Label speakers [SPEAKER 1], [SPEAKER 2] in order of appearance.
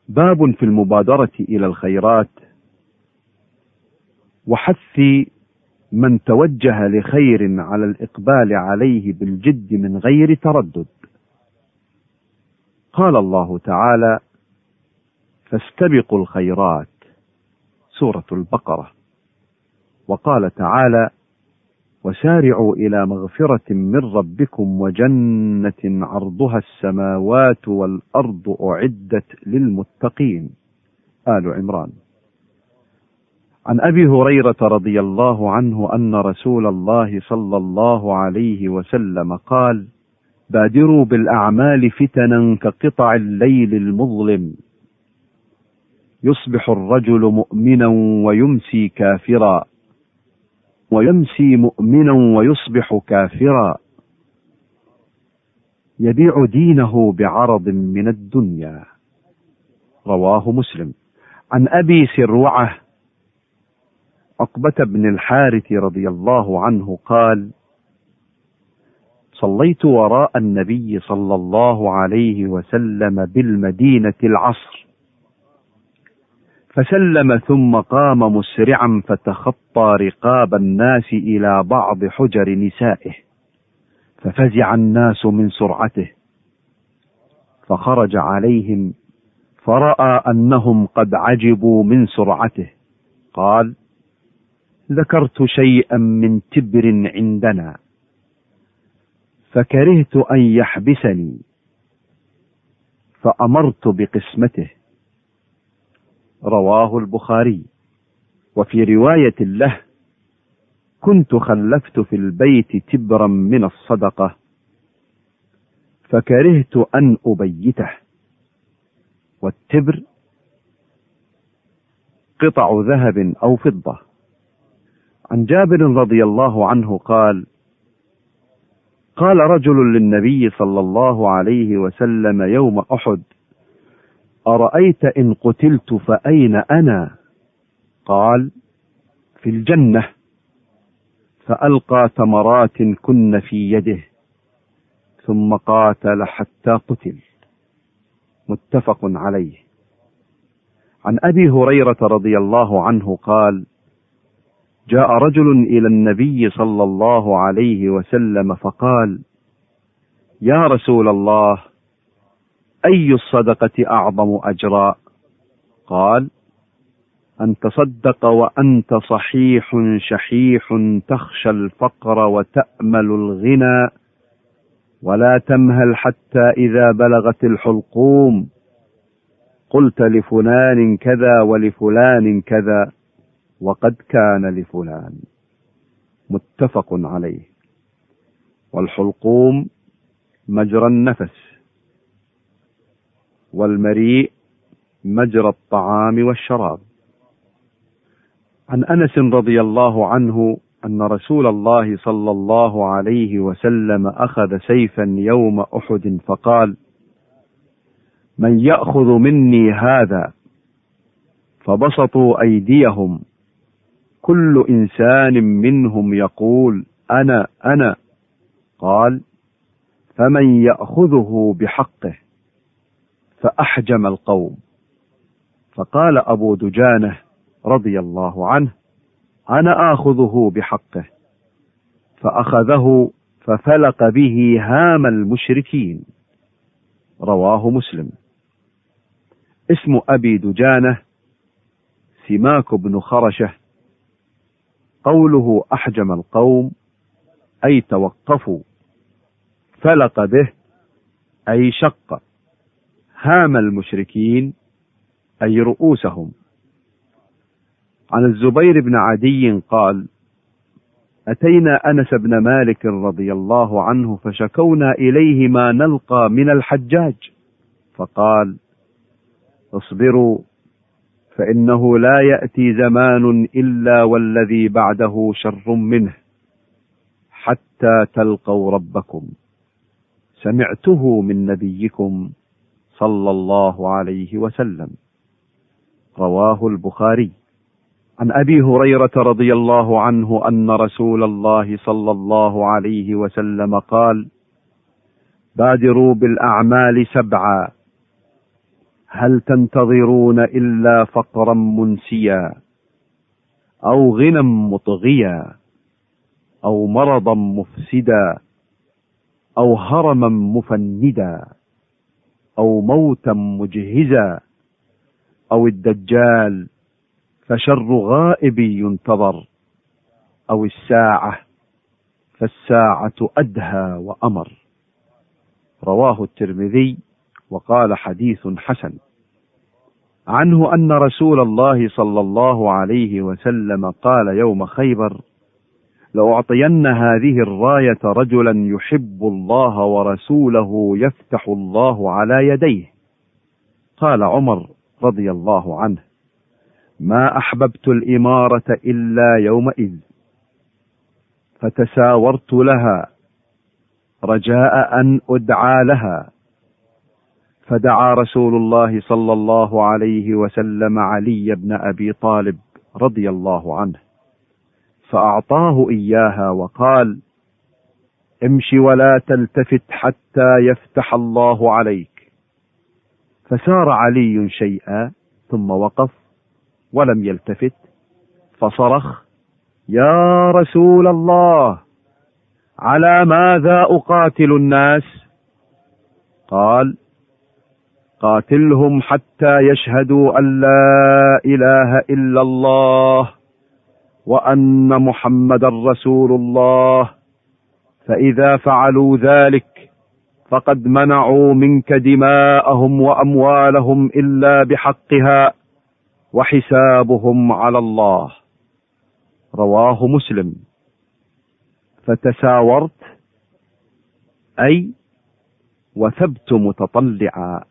[SPEAKER 1] باب في المبادرة إلى الخيرات وحث من توجه لخير على الإقبال عليه بالجد من غير تردد. قال الله تعالى: فاستبقوا الخيرات، سورة البقرة. وقال تعالى: وسارعوا إلى مغفرة من ربكم وجنة عرضها السماوات والأرض أعدت للمتقين، آل عمران. عن أبي هريرة رضي الله عنه أن رسول الله صلى الله عليه وسلم قال: بادروا بالأعمال فتنا كقطع الليل المظلم، يصبح الرجل مؤمنا ويمسي كافرا، ويمسي مؤمنا ويصبح كافرا، يبيع دينه بعرض من الدنيا، رواه مسلم. عن أبي سروعة عقبة بن الحارث رضي الله عنه قال: صليت وراء النبي صلى الله عليه وسلم بالمدينة العصر، فسلم ثم قام مسرعا فتخطى رقاب الناس إلى بعض حجر نسائه، ففزع الناس من سرعته، فخرج عليهم فرأى أنهم قد عجبوا من سرعته، قال: ذكرت شيئا من تبر عندنا فكرهت أن يحبسني، فأمرت بقسمته، رواه البخاري. وفي رواية له: كنت خلفت في البيت تبرا من الصدقة فكرهت أن أبيته. والتبر قطع ذهب أو فضة. عن جابر رضي الله عنه قال: قال رجل للنبي صلى الله عليه وسلم يوم أحد: أرأيت إن قتلت فأين أنا؟ قال: في الجنة. فألقى تمرات كن في يده ثم قاتل حتى قتل، متفق عليه. عن أبي هريرة رضي الله عنه قال: جاء رجل إلى النبي صلى الله عليه وسلم فقال: يا رسول الله، أي الصدقة أعظم أجرا؟ قال: أن تصدق وأنت صحيح شحيح تخشى الفقر وتأمل الغنى، ولا تمهل حتى إذا بلغت الحلقوم قلت لفلان كذا ولفلان كذا وقد كان لفلان، متفق عليه. والحلقوم مجرى النفس، والمريء مجرى الطعام والشراب. عن أنس رضي الله عنه أن رسول الله صلى الله عليه وسلم أخذ سيفا يوم أحد فقال: من يأخذ مني هذا؟ فبسطوا أيديهم، كل إنسان منهم يقول: أنا أنا. قال: فمن يأخذه بحقه؟ فأحجم القوم. فقال أبو دجانة رضي الله عنه: أنا آخذه بحقه. فأخذه ففلق به هام المشركين، رواه مسلم. اسم أبي دجانة سماك بن خرشة. قوله أحجم القوم أي توقفوا، فلق به أي شق، هام المشركين أي رؤوسهم. عن الزبير بن عدي قال: أتينا أنس بن مالك رضي الله عنه فشكونا إليه ما نلقى من الحجاج، فقال: اصبروا فإنه لا يأتي زمان إلا والذي بعده شر منه حتى تلقوا ربكم، سمعته من نبيكم صلى الله عليه وسلم، رواه البخاري. عن أبي هريرة رضي الله عنه أن رسول الله صلى الله عليه وسلم قال: بادروا بالأعمال 7: هل تنتظرون إلا فقرا منسيا أو غنى مطغيا أو مرضا مفسدا أو هرما مفندا أو موتا مجهزا أو الدجال فشر غائب ينتظر أو الساعة فالساعة أدهى وأمر. رواه الترمذي وقال حديث حسن. عنه أن رسول الله صلى الله عليه وسلم قال يوم خيبر: لأعطين هذه الراية رجلا يحب الله ورسوله يفتح الله على يديه. قال عمر رضي الله عنه: ما أحببت الإمارة إلا يومئذ، فتساورت لها رجاء أن أدعى لها، فدعا رسول الله صلى الله عليه وسلم علي بن أبي طالب رضي الله عنه فأعطاه إياها وقال: امش ولا تلتفت حتى يفتح الله عليك. فسار علي شيئا ثم وقف ولم يلتفت، فصرخ: يا رسول الله، على ماذا أقاتل الناس؟ قال: قاتلهم حتى يشهدوا أن لا إله إلا الله وأن محمدا رسول الله، فإذا فعلوا ذلك فقد منعوا منك دماءهم وأموالهم إلا بحقها وحسابهم على الله. رواه مسلم. فتساورت أي وثبت متطلعا